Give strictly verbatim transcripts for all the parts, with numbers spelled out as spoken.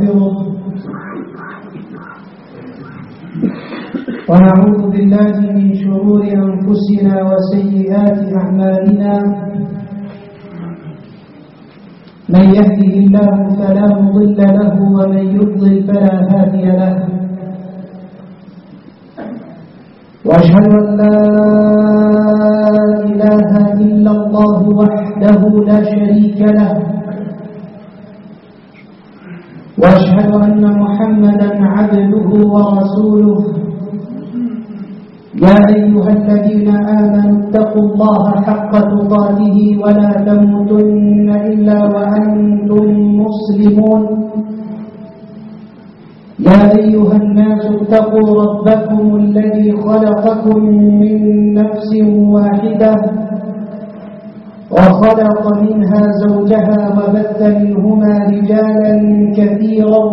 ونستغفره ونعوذ بالله من شرور أنفسنا وسيئات أعمالنا من يهده الله فلا مضل له ومن يضلل فلا هادي له وأشهد أن لا إله إلا الله وحده لا شريك له وأشهد أن محمدا عبده ورسوله يا أيها الذين آمنوا اتقوا الله حق تقاته ولا تموتن إلا وأنتم مسلمون يا أيها الناس اتقوا ربكم الذي خلقكم من نفس واحدة وخلق منها زوجها وبث منهما رجالا كثيرا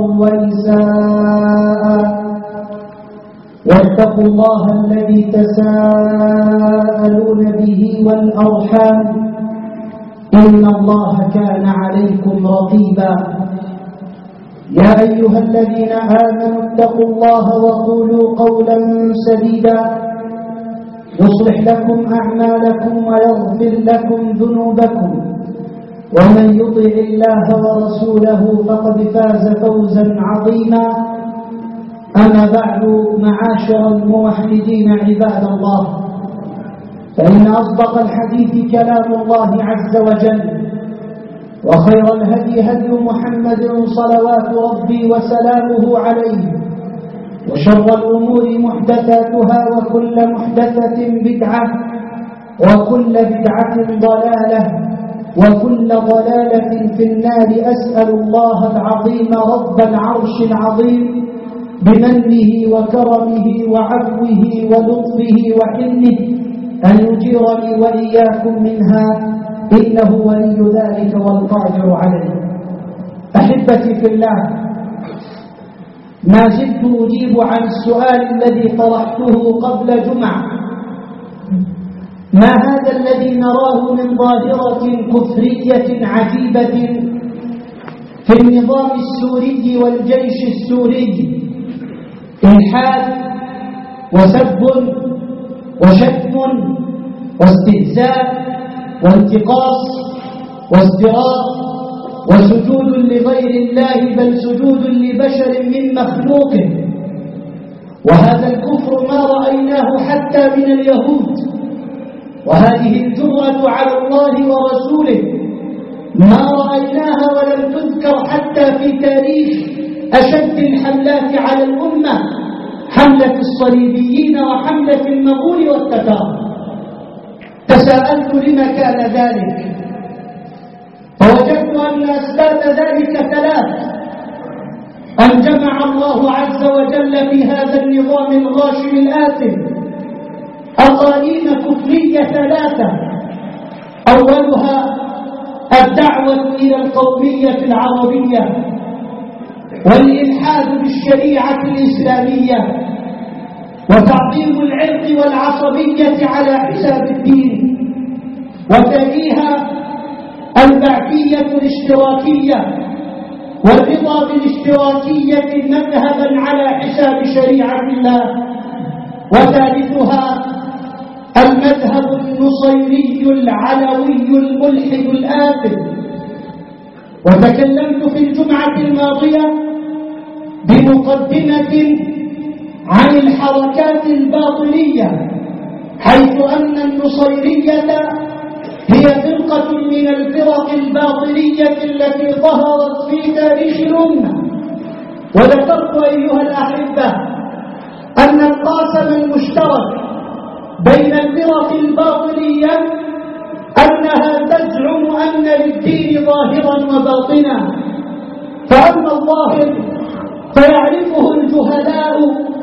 ونساء واتقوا الله الذي تساءلون به والأرحام إن الله كان عليكم رقيبا يا أيها الذين آمنوا اتقوا الله وقولوا قولا سديدا يصلح لكم أعمالكم ويغفر لكم ذنوبكم ومن يطع الله ورسوله فقد فاز فوزا عظيما أما بعد معاشر الموحدين عباد الله فإن أصدق الحديث كلام الله عز وجل وخير الهدي هدي محمد صلوات ربي وسلامه عليه وشر الأمور محدثاتها وكل محدثة بدعة وكل بدعة ضلالة وكل ضلالة في النار أسأل الله العظيم رب العرش العظيم بمنه وكرمه وعفوه ولطفه وحلمه أن يجيرني وإياكم منها إنه ولي ذلك والقادر عليه. أحبتي في الله، ما زلت أجيب عن السؤال الذي طرحته قبل جمعة: ما هذا الذي نراه من ظاهرة كفرية عجيبة في النظام السوري والجيش السوري؟ إلحاد وسب وشتم واستهزاء وانتقاص وازدراء وسجود لغير الله بل سجود لبشر من مخلوقه. وهذا الكفر ما رأيناه حتى من اليهود، وهذه الجرأة على الله ورسوله ما رأيناها ولم تذكر حتى في تاريخ أشد الحملات على الأمة، حملة الصليبيين وحملة المغول والتتار. تساءلت لما كان ذلك، فوجدت أن أسباب ذلك ثلاث: أن جمع الله عز وجل في هذا النظام الغاشم الآثم أقاليم كفرية ثلاثة: أولها الدعوة إلى القومية العربية والإلحاد بالشريعة الإسلامية وتعظيم العرق والعصبية على حساب الدين، وتليها البعثية الاشتراكية والرضا بالاشتراكية مذهبا على حساب شريعة الله، وثالثها المذهب النصيري العلوي الملحد الآثم. وتكلمت في الجمعة الماضية بمقدمة عن الحركات الباطنية، حيث أن النصيرية هي فرقة من الفرق الباطنية التي ظهرت في تاريخ الأمة. وذكرت أيها الأحبة أن القاسم المشترك بين الفرق الباطنية أنها تزعم أن للدين ظاهرا وباطنا، فأما الظاهر فيعرفه الجهلاء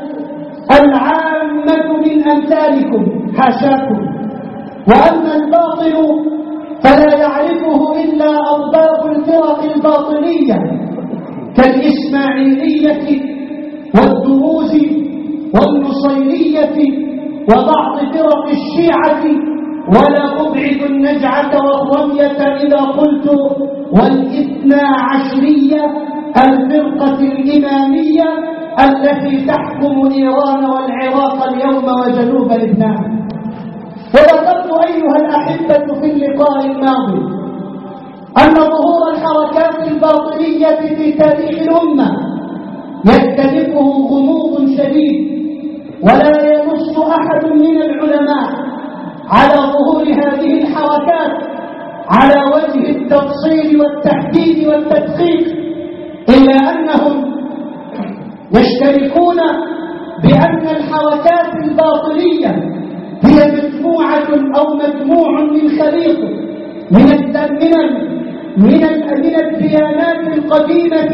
العامة من أمثالكم حاشاكم، وأما الباطل فلا يعرفه إلا أرباب الفرق الباطنية كالإسماعيلية والدروز والنصيرية وبعض فرق الشيعة ولا أبعد النجعة والرمية إذا قلت والاثنى عشرية الفرقة الإمامية التي تحكم إيران والعراق اليوم وجنوب لبنان. وذكرت أيها الأحبة في اللقاء الماضي أن ظهور الحركات الباطنية في تاريخ الأمة يختلفه غموض شديد، ولا ينص أحد من العلماء على ظهور هذه الحركات على وجه التفصيل والتحديد والتدقيق، إلا أنهم يشتركون بأن الحركات الباطنية هي مجموعة أو مجموع من خليط من من من الديانات القديمة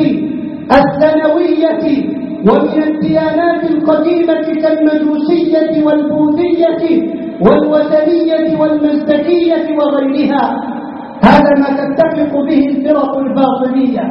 الثانوية ومن الديانات القديمة كالمجوسية والبوذية والوثنية والمزدكية وغيرها. هذا ما تتفق به الفرق الباطنية.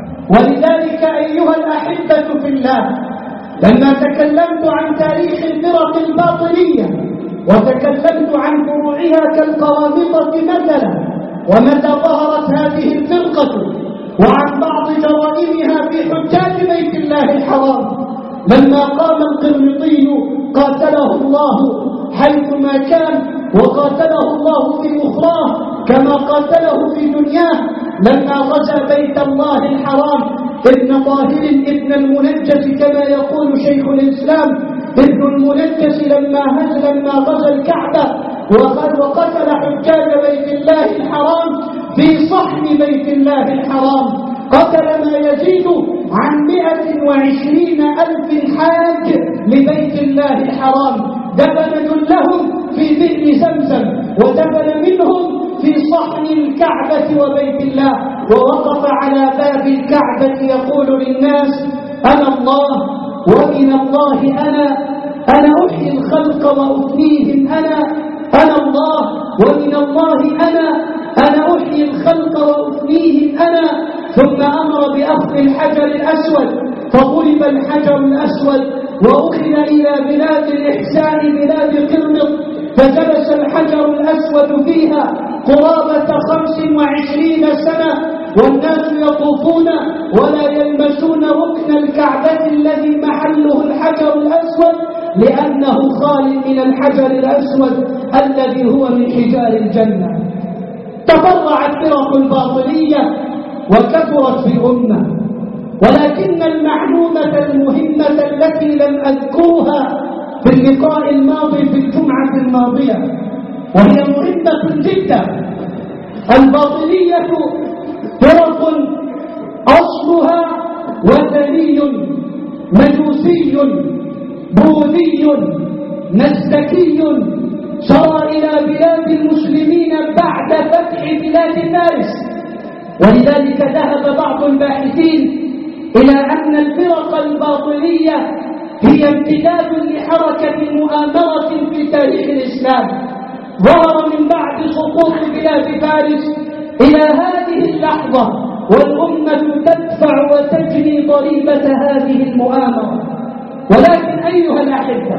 ولذلك أيها الأحبة في الله، لما تكلمت عن تاريخ الفرق الباطنية وتكلمت عن فروعها كالقرامطة مثلا ومتى ظهرت هذه الفرقة وعن بعض جرائمها في حجاج بيت الله الحرام، لما قام القرمطي قاتله الله حيثما كان وقاتله الله في أخراه كما قاتله في دنياه، لما غزا بيت الله الحرام ابن طاهر ابن المنجس كما يقول شيخ الإسلام ابن المنجس لما هز لما غزا الكعبة وقتل حجاج بيت الله الحرام في صحن بيت الله الحرام، قتل ما يزيد عن مئة وعشرين ألف حاج لبيت الله الحرام، دفن جلهم في بئر زمزم ودفن منهم في صحن الكعبة وبيت الله، ووقف على باب الكعبة يقول للناس: أنا الله ومن الله أنا أنا أحيي الخلق وأفنيهم أنا أنا الله ومن الله أنا أنا أحيي الخلق وأفنيهم أنا. ثم أمر بأخذ الحجر الأسود فضرب الحجر الأسود وأخذ إلى بلاد الإحسان بلاد قرمط، فجلس الحجر الأسود فيها قرابة خمس وعشرين سنة والناس يطوفون ولا يلمسون ركن الكعبة الذي محله الحجر الأسود، لأنه خال من الحجر الأسود الذي هو من حجار الجنة. تفرعت فرق الباطنية وكثرت في الأمة، ولكن المعلومة المهمة التي لم أذكرها في اللقاء الماضي في الجمعة الماضية وهي مهمة جدا: الباطنية فرق أصلها وثني مجوسي بوذي مزدكي صار إلى بلاد المسلمين بعد فتح بلاد فارس. ولذلك ذهب بعض الباحثين إلى أن الفرق الباطنية هي امتداد لحركة مؤامرة في تاريخ الإسلام، ظهر من بعد سقوط بلاد فارس إلى هذه اللحظة والأمة تدفع وتجني ضريبة هذه المؤامرة. ولكن أيها الأحبة،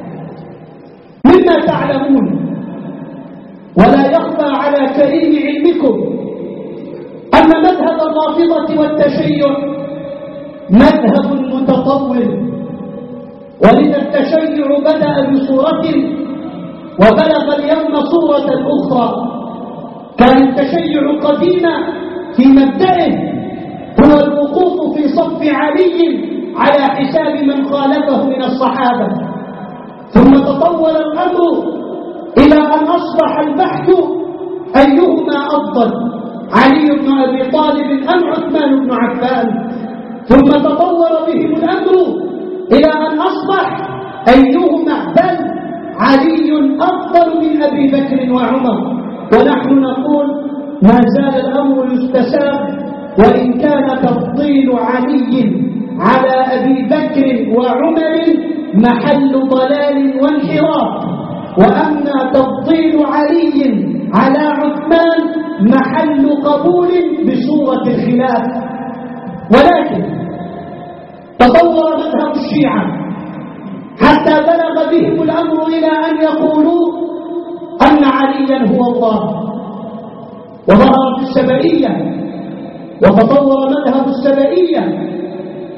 مما تعلمون ولا يخفى على كريم علمكم أن مذهب الرافضة والتشيع مذهب متطور، ولذا التشيع بدأ بصورة وبلغ اليوم صورة أخرى. كان التشيع قديما في مبدئه هو الوقوف في صف علي على حساب من خالفه من الصحابة، ثم تطور الأمر إلى أن أصبح البحث أيهما أفضل، علي بن أبي طالب أم عثمان بن عفان، ثم تطور بهم الأمر إلى أن أصبح أيهما بل علي أفضل من أبي بكر وعمر. ونحن نقول ما زال الأمر يستساغ، وإن كان تفضيل علي على أبي بكر وعمر محل ضلال وانحراف، وأما تفضيل علي على عثمان محل قبول بصورة الخلاف. ولكن تطور مذهب الشيعة حتى بلغ بهم الأمر إلى أن يقولوا أن عليا هو الله، وظهرت السبائية وتطور مذهب السبائية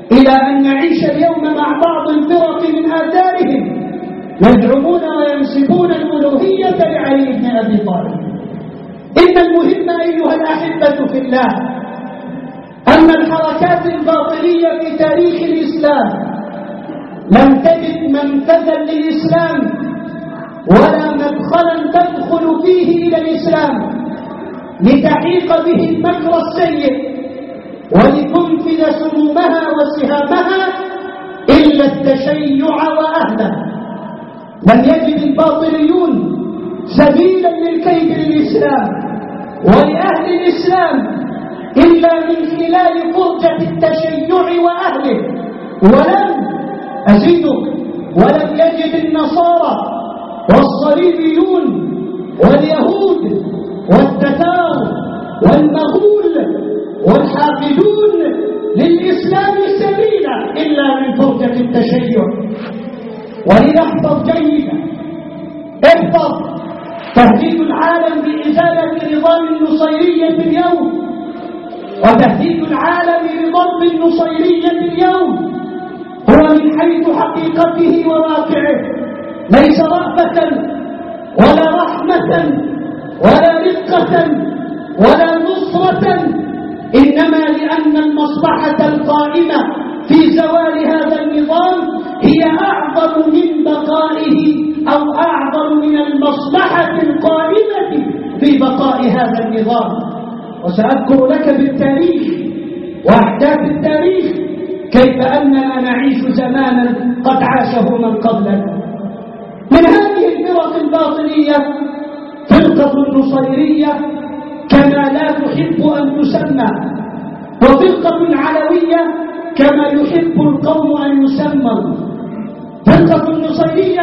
إلى أن نعيش اليوم مع بعض الفرق من آثارهم يزعمون وينسبون الألوهية لعلي بن أبي طالب. إن المهم أيها الأحبة في الله أن الحركات الباطنية في تاريخ الإسلام لم تجد منفذا للإسلام ولا مدخلا تدخل فيه إلى الإسلام لتحيق به المكر السيء ولتنفذ سمومها وسهامها إلا التشيع وأهله. لم يجد الباطنيون سبيلا للكيد للإسلام ولأهل الإسلام إلا من خلال فرجة التشيع وأهله. ولم أزيدك ولم يجد النصارى والصليبيون واليهود والتتار والمغول والحاقدون للإسلام سبيلا إلا من فرجة التشيع. ولذا احفظ جيدا، احفظ تهديد العالم بإزالة نظام النصيرية اليوم وتهديد العالم بضرب النصيرية اليوم هو من حيث حقيقته وواقعه ليس رأفة ولا رحمة ولا رقة ولا نصرة، إنما لأن المصلحة القائمة في زوال هذا النظام هي أعظم من بقائه أو أعظم من المصلحة القائمة في بقاء هذا النظام. وسأذكر لك بالتاريخ وأحداث التاريخ كيف أننا نعيش زمانا قد عاشه من قبلنا. من هذه الفرق الباطنية فرقة النصيرية كما لا تحب أن تسمى، وفرقة علوية كما يحب القوم أن يسموا. فرقة النصيرية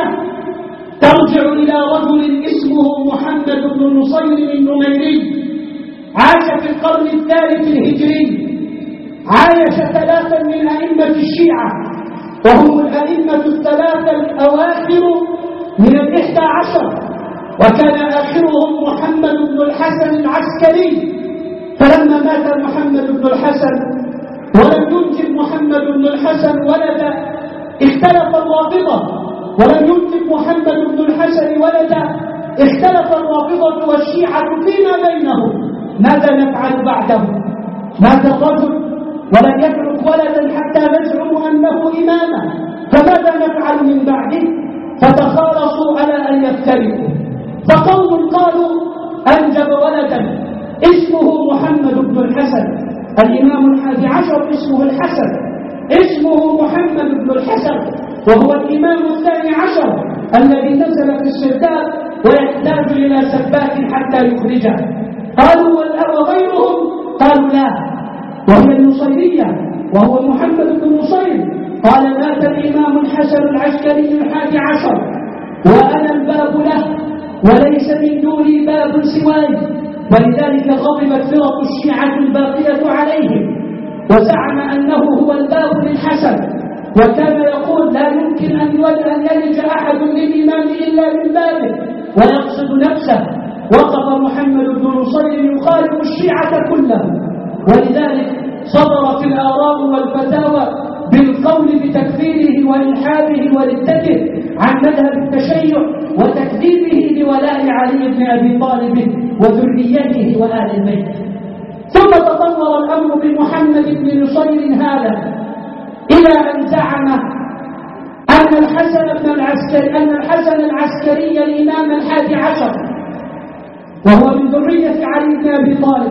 ترجع إلى رجل اسمه محمد بن النصير النميري، عاش في القرن الثالث الهجري، عايش ثلاثا من أئمة الشيعة وهم الأئمة الثلاثة الأواخر من الإحدى عشر، وكان آخرهم محمد بن الحسن العسكري. فلما مات محمد بن الحسن ولم ينجب محمد بن الحسن ولدا اختلف الرافضة، ولم ينجب محمد بن الحسن ولدا اختلف الرافضة والشيعة فيما بينهم ماذا نفعل بعده. مات الرجل ولم يترك ولدا حتى نزعم أنه إماما، فماذا نفعل من بعده؟ فتخالصوا على أن يفترقوا، فقوم قالوا أنجب ولدا اسمه محمد بن الحسن، الإمام الحادي عشر اسمه الحسن، اسمه محمد بن الحسن، وهو الإمام الثاني عشر الذي نزل في السرداب ويحتاج إلى سباك حتى يخرجه. قالوا وغيرهم قالوا لا، وهي النصيرية وهو محمد بن النصير. قال مات الإمام الحسن العسكري الحادي عشر وأنا الباب له وليس من دوني باب سواي. ولذلك غضبت فرق الشيعة الباقية عليهم وزعم أنه هو الباب للحسن، وكان يقول لا يمكن أن يلج أحد للإمام إلا من بابه ويقصد نفسه. وقف محمد بن نصير يخالف الشيعة كلهم، ولذلك صدرت الآراء والفتاوى بالقول بتكفيره وإلحاده وردته عن مذهب التشيع وتكذيبه لولاء علي بن أبي طالب وذريته وآل البيت. ثم تطور الأمر بمحمد بن نصير هذا إلى أن زعم أن الحسن بن العسكري أن الحسن العسكري الإمام الحادي عشر وهو من ذرية علي بن أبي طالب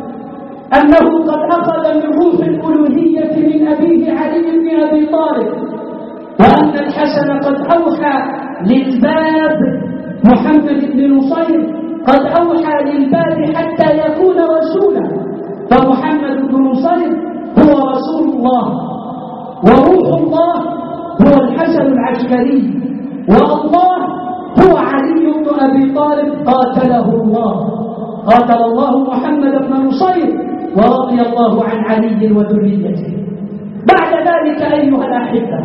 أنه قد أخذ من روح الألوهية من أبيه علي بن أبي طالب، وأن الحسن قد أوحى للباب محمد بن نصير قد أوحى للباب حتى يكون رسولا، فمحمد بن نصير هو رسول الله وروح الله هو الحسن العسكري، والله هو علي بن أبي طالب قاتله الله. قاتل الله محمد بن نصير ورضي الله عن علي وذريته. بعد ذلك أيها الأحبة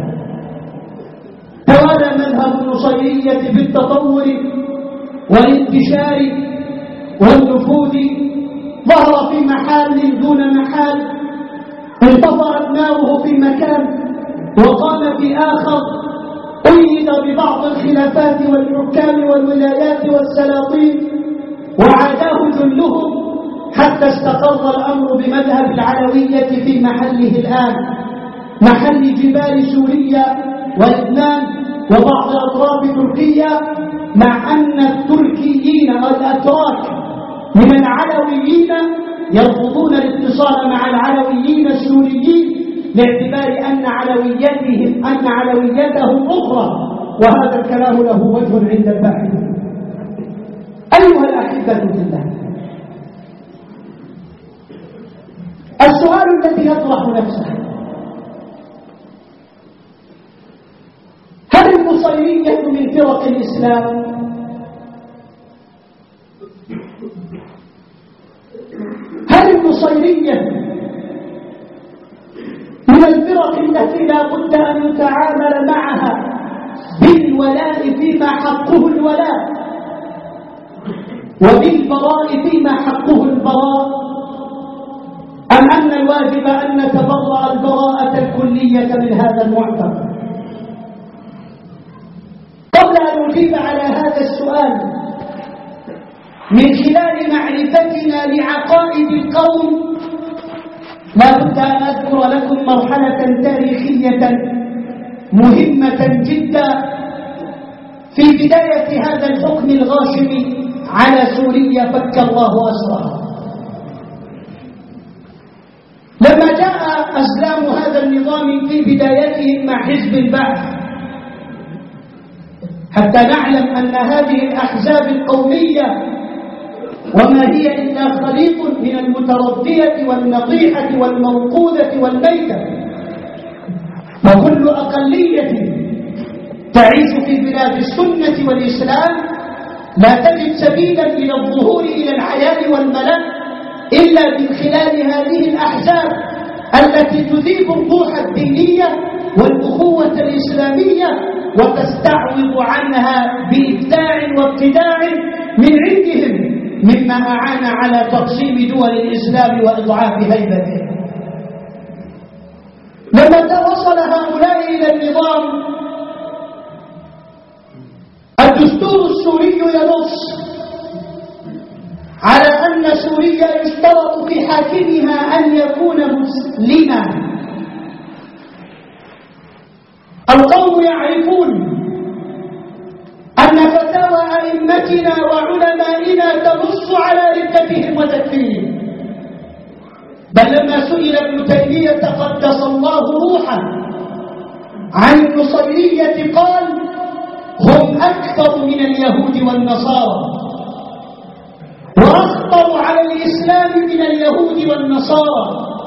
توالى مذهب النصيرية بالتطور والانتشار والنفوذ، ظهر في محال دون محال، انتظرت ناره في مكان وقام في آخر، أيد ببعض الخلافات والحكام والولايات والسلاطين وعاداه جلهم حتى استقر الأمر بمذهب العلوية في محله الآن، محل جبال سوريا ولبنان وبعض أطراف تركيا، مع أن التركيين والأتراك من العلويين يرفضون الاتصال مع العلويين السوريين باعتبار أن علويتهم أن علويتهم أخرى، وهذا الكلام له وجه عند الباحث. أيها الأحبة في الله، السؤال الذي يطرح نفسه: هل النصيرية من فرق الإسلام؟ هل النصيرية من الفرق التي لا بد أن يتعامل معها بالولاء فيما حقه الولاء وبالبراء فيما حقه البراء، أم أن الواجب أن نتبرأ البراءة الكلية من هذا المعتقد؟ قبل أن نجيب على هذا السؤال من خلال معرفتنا لعقائد القوم، لا بد أن أذكر لكم مرحلة تاريخية مهمة جدا في بداية هذا الحكم الغاشم على سوريا، فك الله أسرها. لما جاء أزلام هذا النظام في بدايته مع حزب البعث، حتى نعلم أن هذه الأحزاب القومية وما هي إلا خليط من المتردية والنطيحة والموقوذة والميتة، وكل أقلية تعيش في بلاد السنة والإسلام لا تجد سبيلا إلى الظهور إلى الحياة والملأ إلا من خلال هذه الأحزاب التي تذيب الروح الدينية والأخوة الإسلامية وتستعوض عنها بإبداع وابتداع من عندهم، مما أعان على تقسيم دول الإسلام وإضعاف هيبته. لما وصل هؤلاء إلى النظام، الدستور السوري ينص على أن سوريا يشترط في حاكمها أن يكون مسلما. القوم يعرفون أن فتاوى أئمتنا وعلمائنا تنص على ردتهم وتكفيرهم، بل لما سئل ابن تيمية قدس الله روحه عن النصيرية قال: هم أكثر من اليهود والنصارى، وأخطر على الإسلام من اليهود والنصارى.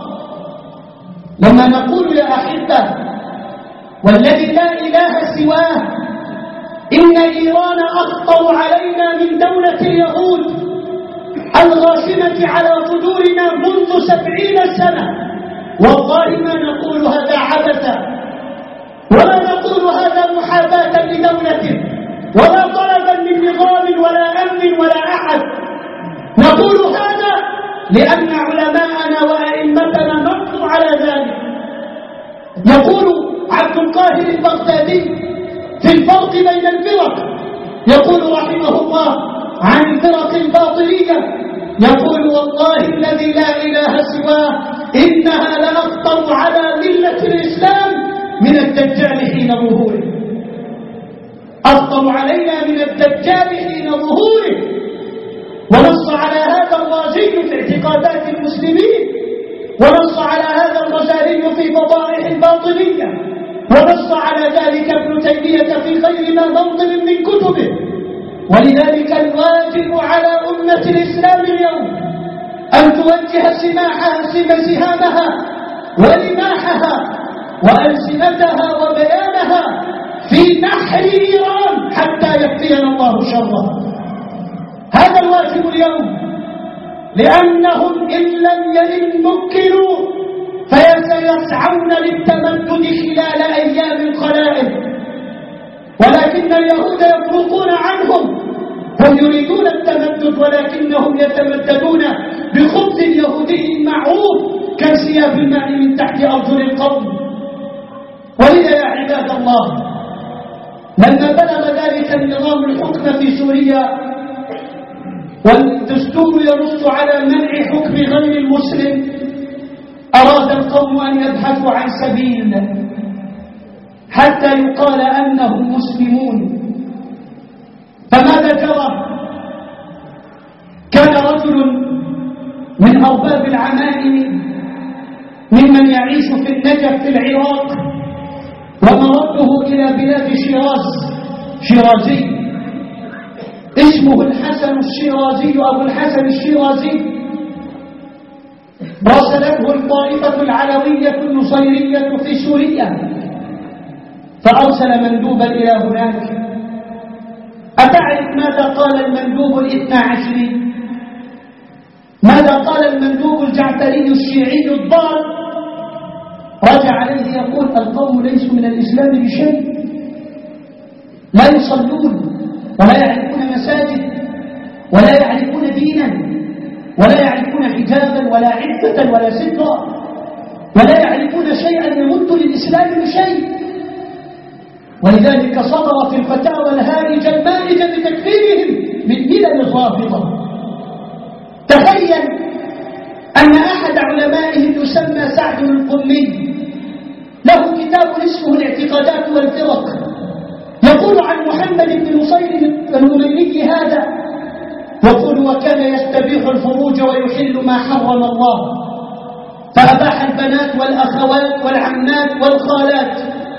لما نقول يا أحبة والذي لا إله سواه إن إيران أخطر علينا من دولة اليهود الغاشمة على صدورنا منذ سبعين سنة، والله ما نقول هذا عبثا، ولا نقول هذا محاباة لدولة ولا طلبا من نظام ولا أمن ولا أحد. نقول هذا لأن علماءنا وأئمتنا نصوا على ذلك. يقول عبد القاهر البغدادي في الفرق بين الفرق، يقول رحمه الله عن الفرق الباطلية، يقول: والله الذي لا إله سواه إنها لأخطر على ملة الإسلام من الدجال حين ظهوره، أخطر علينا من الدجال حين ظهوره. ونص على هذا الرازي في اعتقادات المسلمين، ونص على هذا الغزالي في فضائح الباطنية، ونص على ذلك ابن تيمية في غير ما موطن من كتبه. ولذلك الواجب على أمة الإسلام اليوم أن توجه سماحها سهامها ورماحها وألسنتها وبيانها في نحر إيران حتى يكفينا الله شره. هذا الواجب اليوم، لأنهم إن لم يئن مكنوا فسيسعون للتمدد خلال أيام قلائل، ولكن اليهود يفرقون عنهم، هم يريدون التمدد ولكنهم يتمددون بخبز يهودي معروف كانسياب الماء من تحت أرجل القوم. ولذا يا عباد الله، لما بلغ ذلك النظام الحكم في سوريا والدستور ينص على منع حكم غير المسلم، أراد القوم أن يبحثوا عن سبيل حتى يقال أنهم مسلمون. فماذا جرى؟ كان رجل من أرباب العمائم ممن يعيش في النجف في العراق ومرده إلى بلاد شيراز، شيرازي اسمه الحسن الشيرازي أبو الحسن الشيرازي. راسلته الطائفة العلوية النصيرية في سوريا فأرسل مندوبا إلى هناك. أتعرف ماذا قال المندوب الاثنى عشري؟ ماذا قال المندوب الجعفري الشيعي الضال؟ رجع عليه يقول: القوم ليسوا من الإسلام بشيء، لا يصلون ولا يعرفون مساجد ولا يعرفون دينا ولا يعرفون حجابا ولا عفة ولا سترا ولا يعرفون شيئا يمد للإسلام بشيء. ولذلك صدرت الفتاوى الهارجة المائجة بتكفيرهم من ملل الرافضة. تخيل أن أحد علمائهم يسمى سعد القمي له كتاب اسمه الاعتقادات والفرق، يقول عن محمد بن نصير الهميني هذا، يقول: وكان يستبيح الفروج ويحل ما حرم الله، فأباح البنات والأخوات والعمات والخالات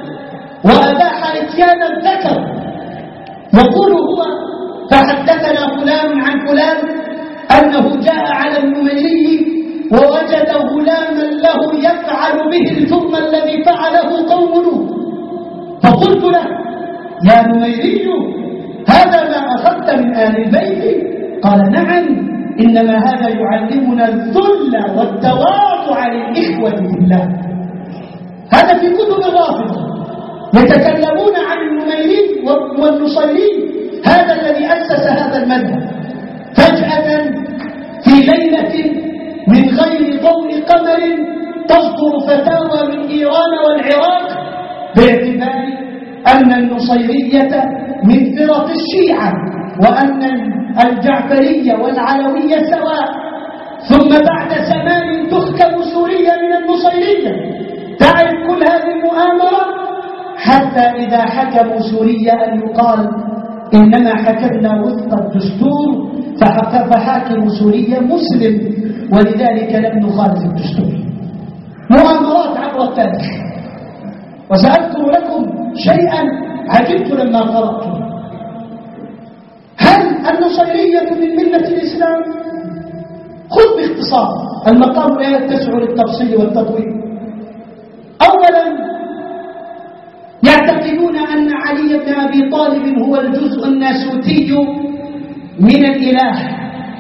وأباح إتيان الذكر. يقول هو: فحدثنا فلان عن فلان أنه جاء على النميري ووجد غلاما له يفعل به الجرم الذي فعله قوم لوط، فقلت له: يا نميري هذا ما أخذت من آل البيت؟ قال: نعم، إنما هذا يعلمنا الذل والتواضع للإخوة بالله. هذا في كتب الرافضة يتكلمون عن النميري والنصيري، هذا الذي أسس هذا المذهب. فجأة في ليلة من غير ضوء قمر تصدر فتاوى من إيران والعراق باعتبار أن النصيرية من فرق الشيعة وأن الجعفرية والعلوية سواء، ثم بعد زمان تحكم سوريا من النصيرية. تعرف كل هذه المؤامرة حتى إذا حكموا سوريا أن يقال: إنما حكمنا وفق الدستور فحاكم سوريا مسلم ولذلك لم نخالف الدستور. مؤامرات عبر التاريخ. وسأذكر لكم شيئا عجبت لما قرأته: هل النصيرية من ملة الإسلام؟ خذ باختصار، المقام لا يتسع للتفصيل والتطويل. أولا، يعتقدون أن علي بن أبي طالب هو الجزء الناسوتي من الإله،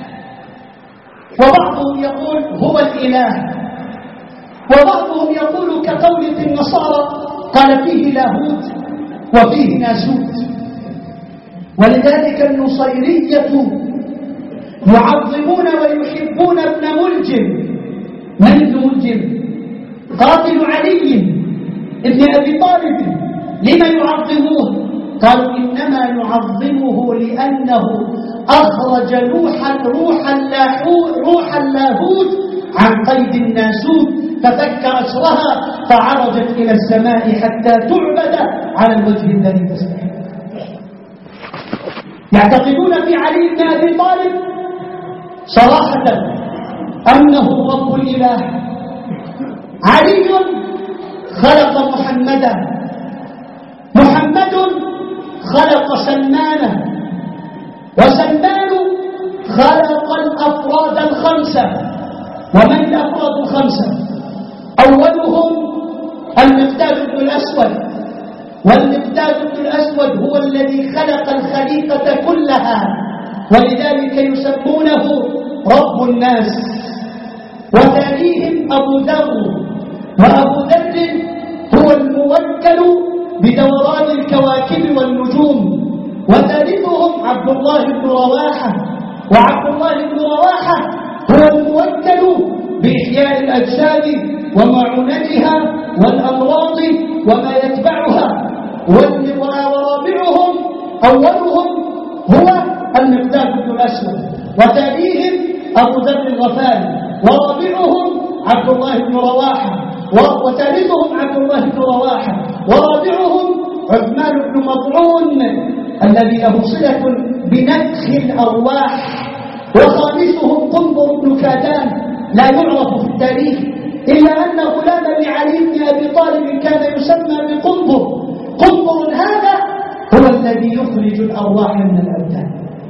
وبعضهم يقول هو الإله، وبعضهم يقول كقولة النصارى قال فيه لاهوت وفيه ناسوت. ولذلك النصيرية يعظمون ويحبون ابن ملجم. من ابن ملجم؟ قاتل علي ابن أبي طالب. لما يعظموه؟ قالوا: إنما نعظمه لأنه أخرج روح روح اللاهوت روح اللاهوت عن قيد الناسوت، ففك أسرها فعرجت إلى السماء حتى تعبد على الوجه الذي تستحق. يعتقدون في علي بن أبي طالب صراحة أنه رب الإله. علي خلق محمدا، محمد خلق سلمانا، وسلمان خلق الأفراد الخمسة. ومن الأفراد الخمسة؟ أولهم المقداد بن الأسود، والمقداد بن الأسود هو الذي خلق الخليقة كلها، ولذلك يسمونه رب الناس. وثانيهم أبو ذر، وأبو ذر هو الموكل بدوران الكواكب والنجوم. وثالثهم عبد الله بن رواحة، وعبد الله بن رواحة هو الموكل بإحياء الأجساد ومعونتها والأمراض وما يتبعها، ورابعهم أولهم هو المقداد بن الأسود، وتاليهم أبو ذر الغفاري، ورابعهم عبد الله بن رواحة، وثالثهم عبد الله بن رواحة، ورابعهم عثمان بن مطعون الذي له صلة بنفخ الأرواح، وخامسهم قنبر بن كادان لا يعرف في التاريخ إلا أن غلاما لعلي بن أبي طالب كان يسمى بقنبر. قنبر هذا هو الذي يخرج الأرواح من الأبدان.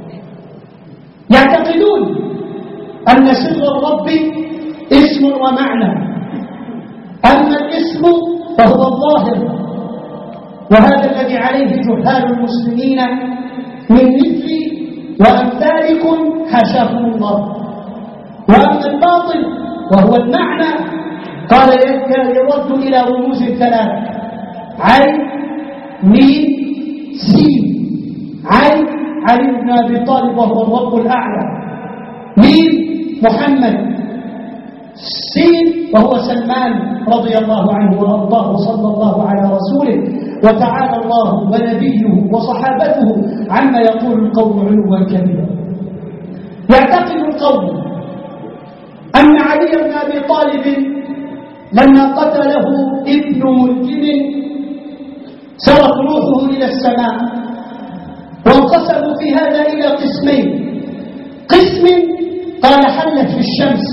يعتقدون أن سر الرب اسم ومعنى، أما الاسم فهو الظاهر، وهذا الذي عليه جهال المسلمين من مثلي وأمثالكم حاشاكم الله. وأما الباطل وهو المعنى قال يرد إلى رموز ثلاث: عين، ميم، سين. عين علي بن أبي طالب وهو الرب الأعلى، ميم محمد، سين وهو سلمان رضي الله عنه وأرضاه صلى الله على رسوله، وتعالى الله ونبيه وصحابته عما يقول القوم علوا كبيرا. يعتقد القوم أن علي بن أبي طالب لما قتله ابن ملجم سرت روحه إلى السماء، وانقسموا في هذا إلى قسمين: قسم قال حلت في الشمس،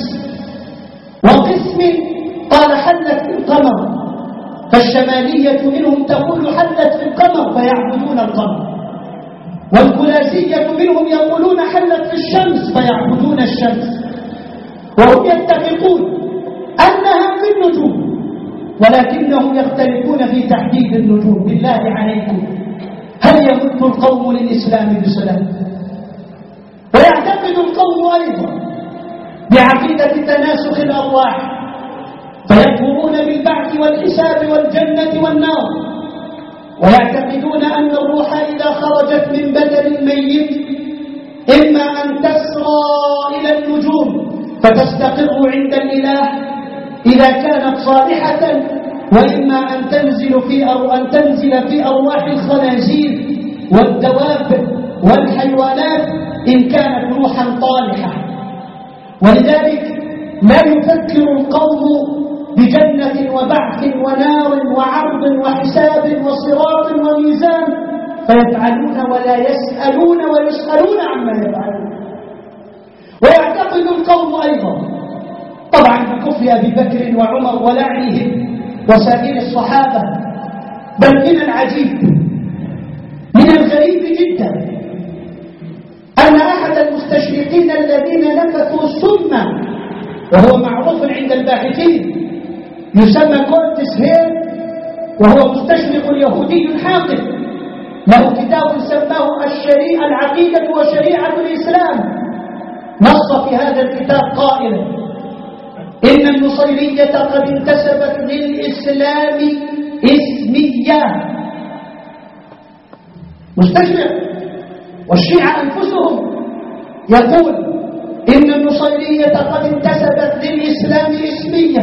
وقسم قال حلت في القمر. فالشمالية منهم تقول حلت في القمر فيعبدون القمر، والكلاسية منهم يقولون حلت في الشمس فيعبدون الشمس، وهم يتفقون أنها في النجوم، ولكنهم يختلفون في تحديد النجوم. بالله عليكم، هل يمد القوم للإسلام بسلام؟ ويعتقد القوم أيضا بعقيدة تناسخ الأرواح، فيكفرون بالبعث والحساب والجنة والنار، ويعتقدون أن الروح إذا خرجت من بدن الميت إما أن تسرى إلى النجوم فتستقر عند الإله إذا كانت صالحة، وإما أن تنزل في أو أن تنزل في أرواح الخنازير والدواب والحيوانات إن كانت روحا طالحة. ولذلك لا يفكر القوم بجنة وبعث ونار وعرض وحساب وصراط وميزان فيفعلون ولا يسألون ويسألون عما يفعلون. ويعتقد القوم أيضا طبعا بكفر أبي بكر وعمر ولعنهم وسائر الصحابة، بل من العجيب من الغريب جدا أن أحد المستشرقين الذين نفثوا السم وهو معروف عند الباحثين يسمى كورتس هير، وهو مستشرق يهودي حاقد، له كتاب سماه الشريعة العقيدة وشريعة الإسلام، نص في هذا الكتاب قائلا: إن النصيرية قد انتسبت للإسلام اسمية. مستشرق. والشيعة أنفسهم يقول إن النصيرية قد انتسبت للإسلام اسمية،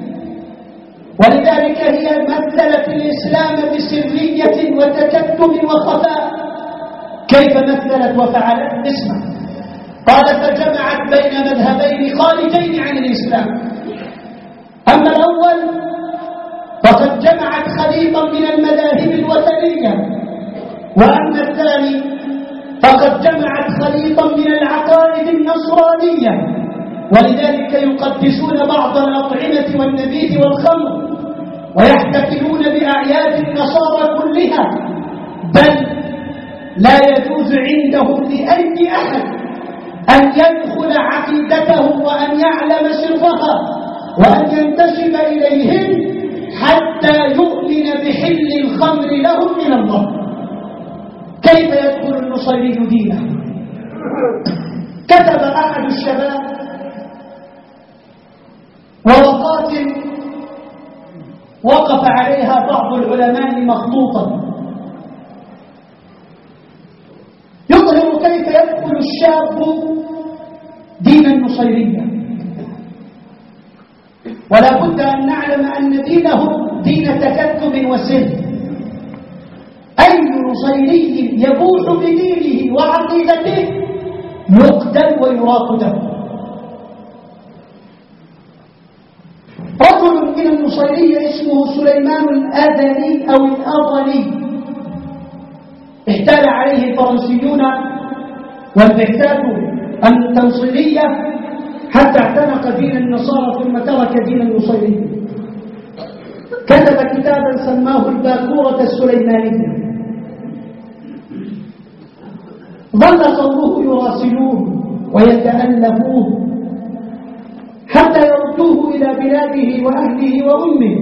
ولذلك هي مثلت الإسلام بسرية وتكتم وخفاء. كيف مثلت وفعلت؟ اسمع. قال: فجمعت بين مذهبين خارجين عن الإسلام. أما الأول فقد جمعت خليطا من المذاهب الوثنية، وأما الثاني فقد جمعت خليطا من العقائد النصرانية، ولذلك يقدسون بعض الأطعمة والنبيذ والخمر، ويحتفلون بأعياد النصارى كلها، بل لا يجوز عندهم لأي أحد أن يدخل عقيدتهم وأن يعلم سرها وأن ينتسب إليهم حتى يؤمن بحل الخمر لهم من الله. كيف يدخل النصيري دينه؟ كتب أحد الشباب ورقات وقف عليها بعض العلماء مخطوطا يظهر كيف يدخل الشاب دين النصيرية. ولا بد أن نعلم أن دينهم دين تكتم وسر. أي نصيري يبوح بدينه وعقيدته يقتل ويراق دمه. رجل من النصيرية اسمه سليمان الأذني أو الأضني احتال عليه الفرنسيون والبعثات التنصيرية حتى اعتنق دين النصارى ثم ترك دين النصيرية. كتب كتابا سماه الباكورة السليمانية. ظل قومه يراسلوه ويتألفوه حتى يردوه إلى بلاده وأهله وأمه.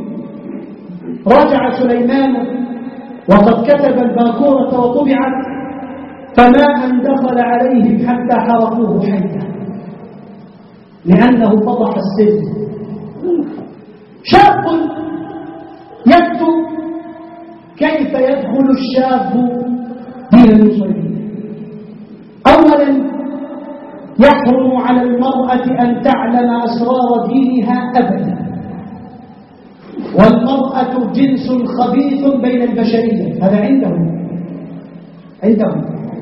رجع سليمان وقد كتب الباكورة وطبعت، فما أن دخل عليهم حتى حرقوه حيا لأنه فضح السر. شاب يكتب كيف يدخل الشاب دين النصيرية. أولا يحرم على المرأة أن تعلم أسرار دينها أبدا، والمرأة جنس خبيث بين البشرية. هذا عندهم عندهم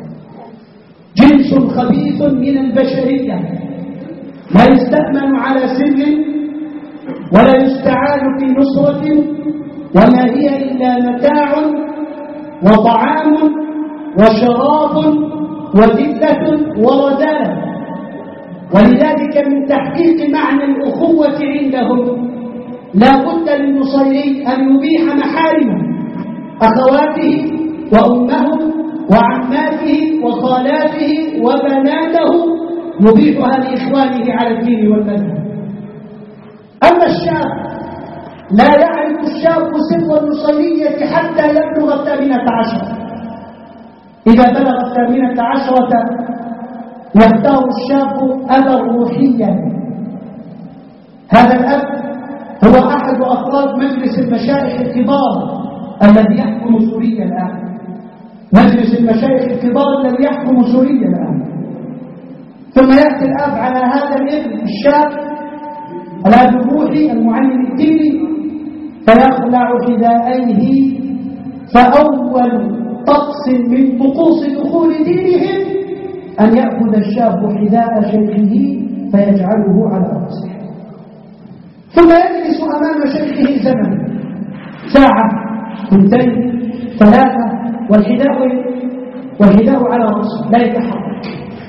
جنس خبيث من البشرية، لا يستأمن على سر ولا يستعان في نصرة، وما هي إلا متاع وطعام وشراب وذلة ورذالة. ولذلك من تحقيق معنى الأخوة عندهم لا بد للنصيري أن يبيح محارمه، أخواته وأمه وعماته وخالاته وبناته يبيحها لإخوانه على الدين والمذهب. أما الشاب لا يعرف الشاب سر النصيرية حتى يبلغ الثامنة عشرة. إذا بلغ الثامنة عشرة يختار الشاب أبا روحيا. هذا الأب هو أحد أفراد مجلس المشايخ الكبار الذي يحكم سوريا الآن. مجلس المشايخ الكبار الذي يحكم سوريا الآن. ثم يأتي الأب على هذا الابن الشاب الأب الروحي المعلم الديني فيخلع حذائيه. فأول طقس من طقوس دخول دينهم أن يأخذ الشاب حذاء شيخه فيجعله على رأسه، ثم يجلس أمام شيخه زمن ساعة اثنتين ثلاثة والحذاء والحذاء على رأسه لا يتحرك.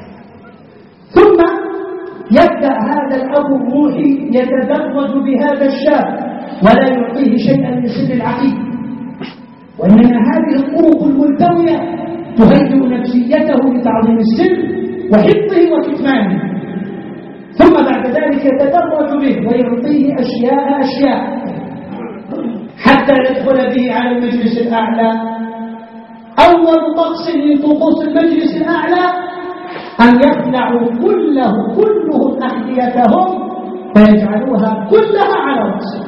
ثم يبدأ هذا الأب الروحي يتدرج بهذا الشاب ولا يعطيه شيئا من سر العقيدة، وإنما هذه الطرق الملتوية تهيئ نفسيته لتعظيم السر وحفظه وكتمانه. ثم بعد ذلك يتدرج به ويعطيه أشياء أشياء حتى يدخل به على المجلس الأعلى. أول طقس من طقوس المجلس الأعلى أن يخلعوا كله كلهم أحذيتهم فيجعلوها كلها على رأسه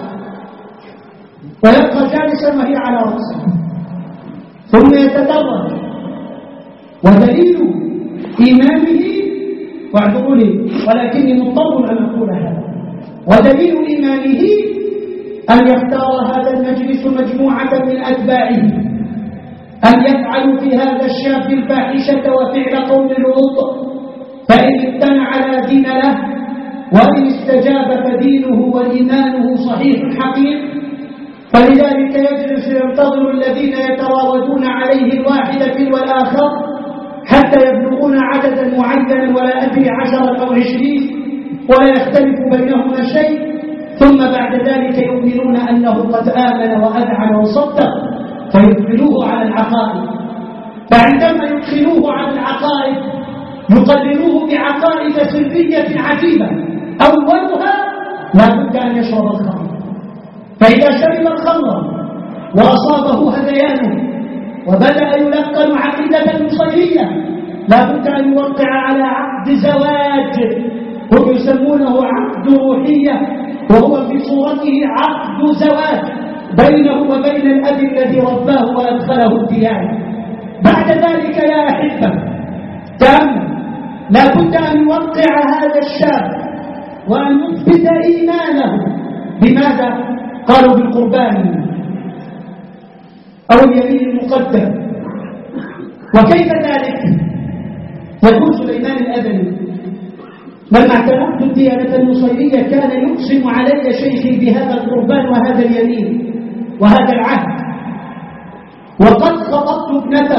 ويبقى جالسا وهي على رأسه. ثم يتدرج. ودليل إيمانه، واعذروا لي ولكني مضطر أن أقول هذا، ودليل إيمانه أن يختار هذا المجلس مجموعة من أتباعه أن يفعلوا في هذا الشاب الفاحشة وفعل قوم لوط، فإن امتنع لا دين له، وإن استجاب فدينه وإيمانه صحيح حقيق. فلذلك يجلس ينتظر الذين يتراودون عليه الواحد تلو الآخر حتى يبلغون عددا معينا ولا أدري عشرة أو عشرين ولا يختلف بينهما شيء، ثم بعد ذلك يؤمنون أنه قد آمن وأذعن وصدق فيدخلوه على العقائد. فعندما يدخلوه على العقائد يقللوه بعقائد سرية عجيبة. أولها لا بد أن يشرب الخمر، فإذا شرب الخمر وأصابه هذيانه وبدأ يلقن عقيدة النصيرية لا بد أن يوقع على عقد زواج، هم يسمونه عقد روحية، وهو في صورته عقد زواج بينه وبين الأب الذي رباه وأدخله الديانة. بعد ذلك يا أحبة تأمل، لا بد أن يوقع هذا الشاب وأن يثبت إيمانه بماذا؟ قالوا بالقربان أو اليمين المقدم. وكيف ذلك؟ يقول سليمان الأذني: لما اعتنقت الديانة النصيرية كان يقسم علي شيخي بهذا القربان وهذا اليمين وهذا العهد، وقد خطبت ابنته،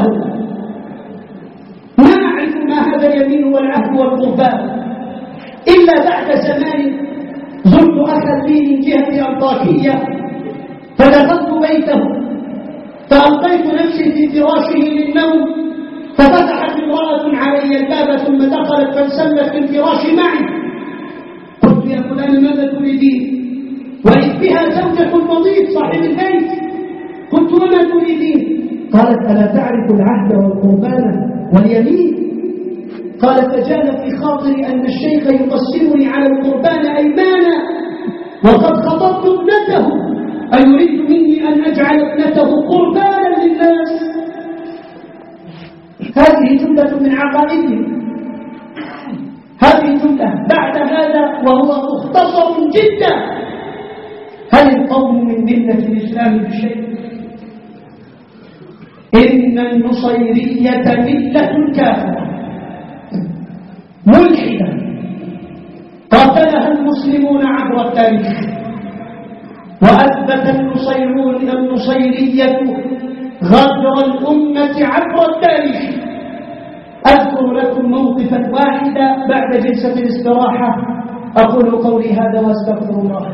ما أعرف ما هذا اليمين والعهد والقربان إلا بعد زمان زرت أخا لي من جهة أنطاكية فدخلت بيته فألقيت نفسي في فراشه للنوم، ففتحت امرأة علي الباب ثم دخلت فانسلت في الفراش معي. قلت: يا فلان ماذا تريدين؟ وإذ بها زوجة المضيف صاحب البيت. قلت: وما تريدين؟ قالت: ألا تعرف العهد والقربان واليمين؟ قالت: فجال في خاطري أن الشيخ يقسمني على القربان أيمانا وقد خطبت ابنته، أيريد مني أن أجعل ابنته قربانا للناس؟ هذه جملة من عقائدهم، هذه جملة. بعد هذا وهو مختصر جدا: هل القوم من ملة الإسلام بشيء؟ إن النصيرية ملة كافرة ملحدة قاتلها المسلمون عبر التاريخ، وأثبت النصيرون النصيرية غدر الأمة عبر التاريخ. أذكر لكم موقفا واحدا بعد جلسة الاستراحة. أقول قولي هذا واستغفر الله.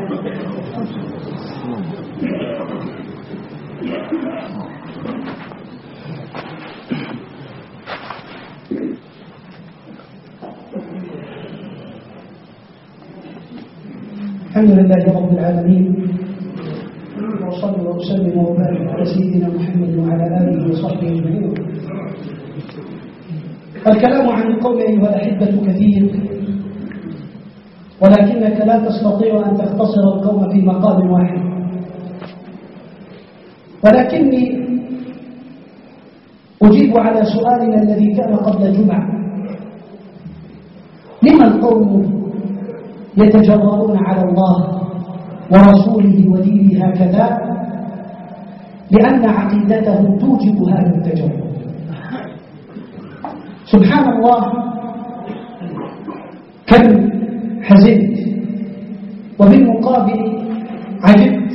الحمد لله رب العالمين، وصلى وسلم وبارك على سيدنا محمد وعلى آله وصحبه أجمعين. الكلام عن القوم أيها الأحبة كثير، ولكنك لا تستطيع أن تختصر القوم في مقام واحد. ولكني أجيب على سؤالنا الذي كان قبل جمعة: لما القوم يتجرؤون على الله ورسوله ودينه هكذا؟ لأن عقيدتهم توجب هذا التجرؤ. سبحان الله، كم حزنت وبالمقابل عجبت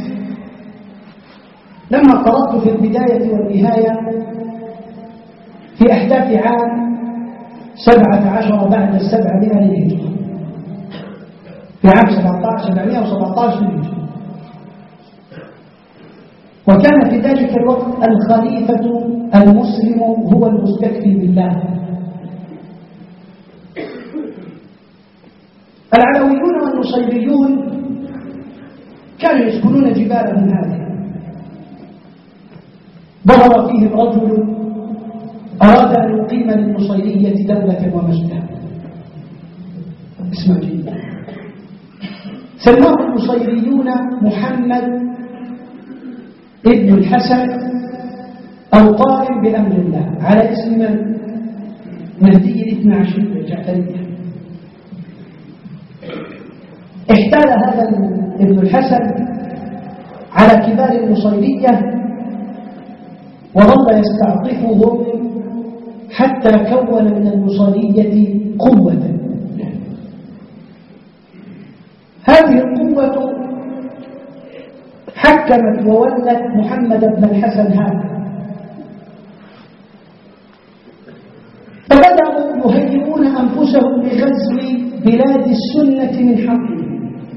لما قرأت في البداية والنهاية في أحداث عام سبعة عشر بعد السبعمائة للهجرة، في عام سبعمائة وسبعة عشر للهجرة، وكان في ذلك الوقت الخليفة المسلم هو المستكفي بالله. العلويون والنصيريون كانوا يسكنون جبالهم هذه. ظهر فيهم رجل أراد أن يقيم للنصيرية دولة ومجدا. اسمع جيدا، سماه النصيريون محمد ابن الحسن أو قائم بأمر الله، على اسم من؟ مهدي الاثنى عشر الجعفرية. احتال هذا ابن الحسن على كبار النصيرية وظل يستعطفهم حتى كون من النصيرية قوة. هذه القوة حكمت وولت محمد بن الحسن هذا، فبدأوا يهيئون أنفسهم لغزو بلاد السنة من حقهم.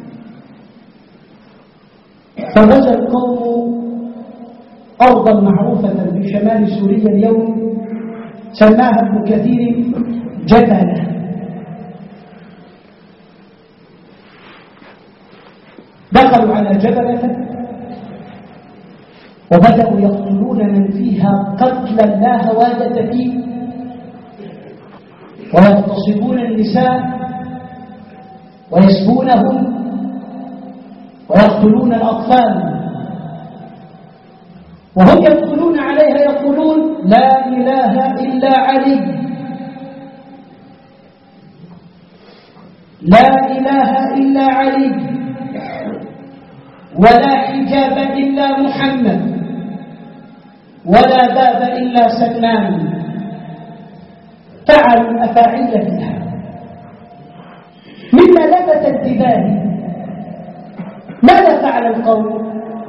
فغزا القوم أرضا معروفة في شمال سوريا اليوم سماها ابن كثير جبلة. دخلوا على جبلة وبدأوا يقتلون من فيها قتلا لا هوادة فيه، ويغتصبون النساء ويسبونهم ويقتلون الأطفال، وهم يدخلون عليها يقولون: لا إله إلا علي، لا إله إلا علي. ولا حجاب إلا محمد ولا باب إلا سلمان. فعلوا أفاعيل فيها. مما لفت انتباهي ماذا فعل القوم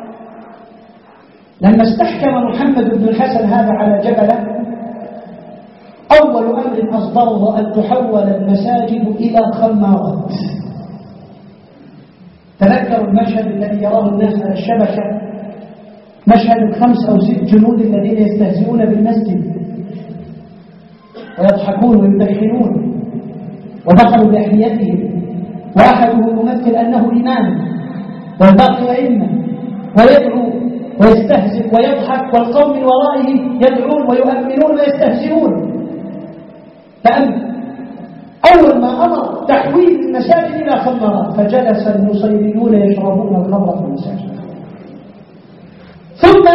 لما استحكم محمد بن الحسن هذا على جبله؟ أول أمر أصدره أن تحول المساجد إلى خمارات. تذكروا المشهد الذي يراه الناس على الشبكة، مشهد الخمس أو ست جنود الذين يستهزئون بالمسجد ويضحكون ويبخلون ودخلوا بأحذيتهم، وأحدهم يمثل أنه إمام والباقي أئمة، ويدعو ويستهزئ ويضحك والقوم من ورائه يدعون ويؤمنون ويستهزئون. فأمن أول ما أمر تحويل المساجد إلى خمرات، فجلس النصيريون يشربون الخمر في المساجد. ثم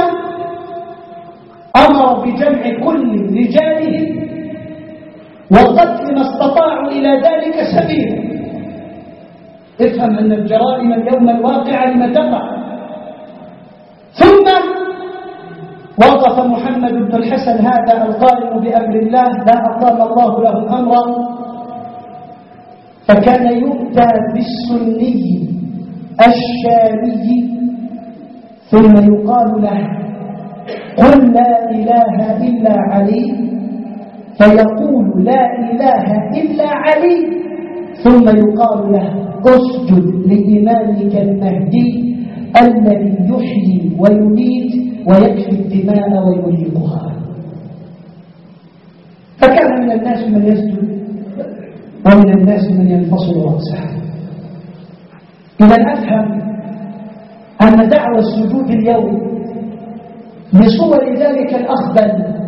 أمر بجمع كل رجالهم وقتل ما استطاعوا إلى ذلك سبيلا. افهم أن الجرائم اليوم الواقعة لما تقع. ثم وقف محمد بن الحسن هذا القائم بأمر الله، لا أقام الله له أمرا، فكان يؤتى بالسني الشامي ثم يقال له قل لا إله إلا علي، فيقول لا إله إلا علي، ثم يقال له اسجد لإمامك المهدي الذي يحيي ويميت ويكفي الدماء ويريقها. فكان من الناس من يسجد ومن الناس من ينفصل رأسه. إذا أفهم أن دعوة السجود اليوم بصور ذلك الأخبل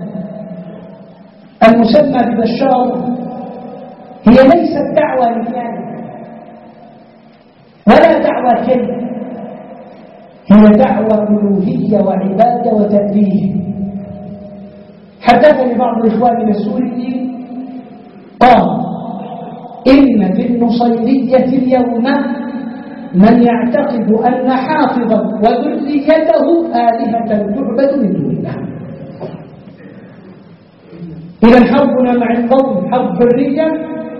المسمى ببشار هي ليست دعوة لله ولا دعوة كلمة، هي دعوة ألوهية وعبادة وتأليه. حدثني بعض الإخوان السوريين قال إن في النصيرية اليوم من يعتقد أن حافظا وذريته آلهة تعبد من دون الله. إذا حربنا مع القوم حرب حرية،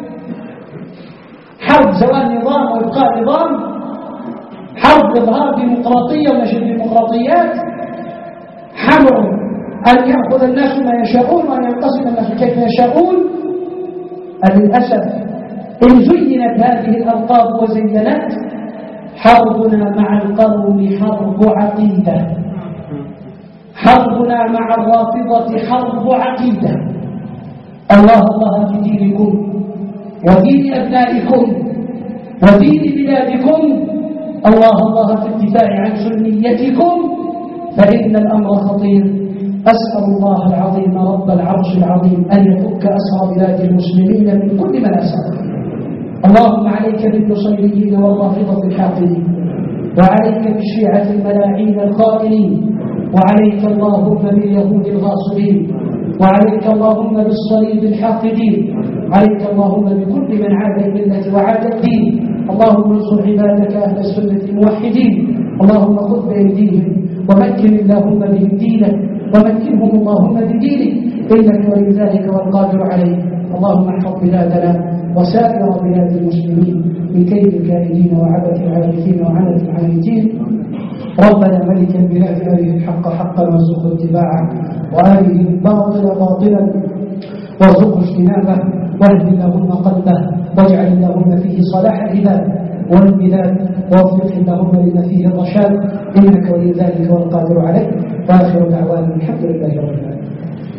حرب زوال نظام وإبقاء نظام، حرب إظهار ديمقراطية ونشر ديمقراطيات، حمر أن يأخذ الناس ما يشاءون وأن ينقسم الناس كيف يشاءون. للأسف إن زينت هذه الألقاب وزينت، حربنا مع القوم حرب عقيدة، حربنا مع الرافضة حرب عقيدة. الله الله في دينكم ودين أبنائكم ودين بلادكم، الله الله في الدفاع عن سنيتكم، فإن الأمر خطير. أسأل الله العظيم رب العرش العظيم أن يفك أسرى بلاد المسلمين من كل من أسر. اللهم عليك بالنصيريين والرافضة الحاقدين، وعليك بالشيعة الملاعين الخائنين، وعليك اللهم باليهود الغاصبين، وعليك اللهم بالصليب الحاقدين، عليك اللهم بكل من عاد الملة وعاد الدين. اللهم انصر عبادك أهل السنة الموحدين، اللهم خذ بأيديهم ومكن اللهم بهم دينك، ومكنهم اللهم بدينك، إنك ولي ذلك والقادر عليه. اللهم احفظ بلادنا وسائر بلاد المسلمين من كيد الكائدين وعبث العابثين وعنة العانتين. ربنا ملك البلاد آله الحق حقا وارزقه اتباعه، وآله الباطل باطلا وارزقه اجتنابه، واهد اللهم قلبه، واجعل اللهم فيه صلاح العباد والبلاد، ووفق اللهم لما فيه الرشاد، إنك ولي ذلك والقادر عليه. وآخر دعوانا الحمد لله رب العالمين.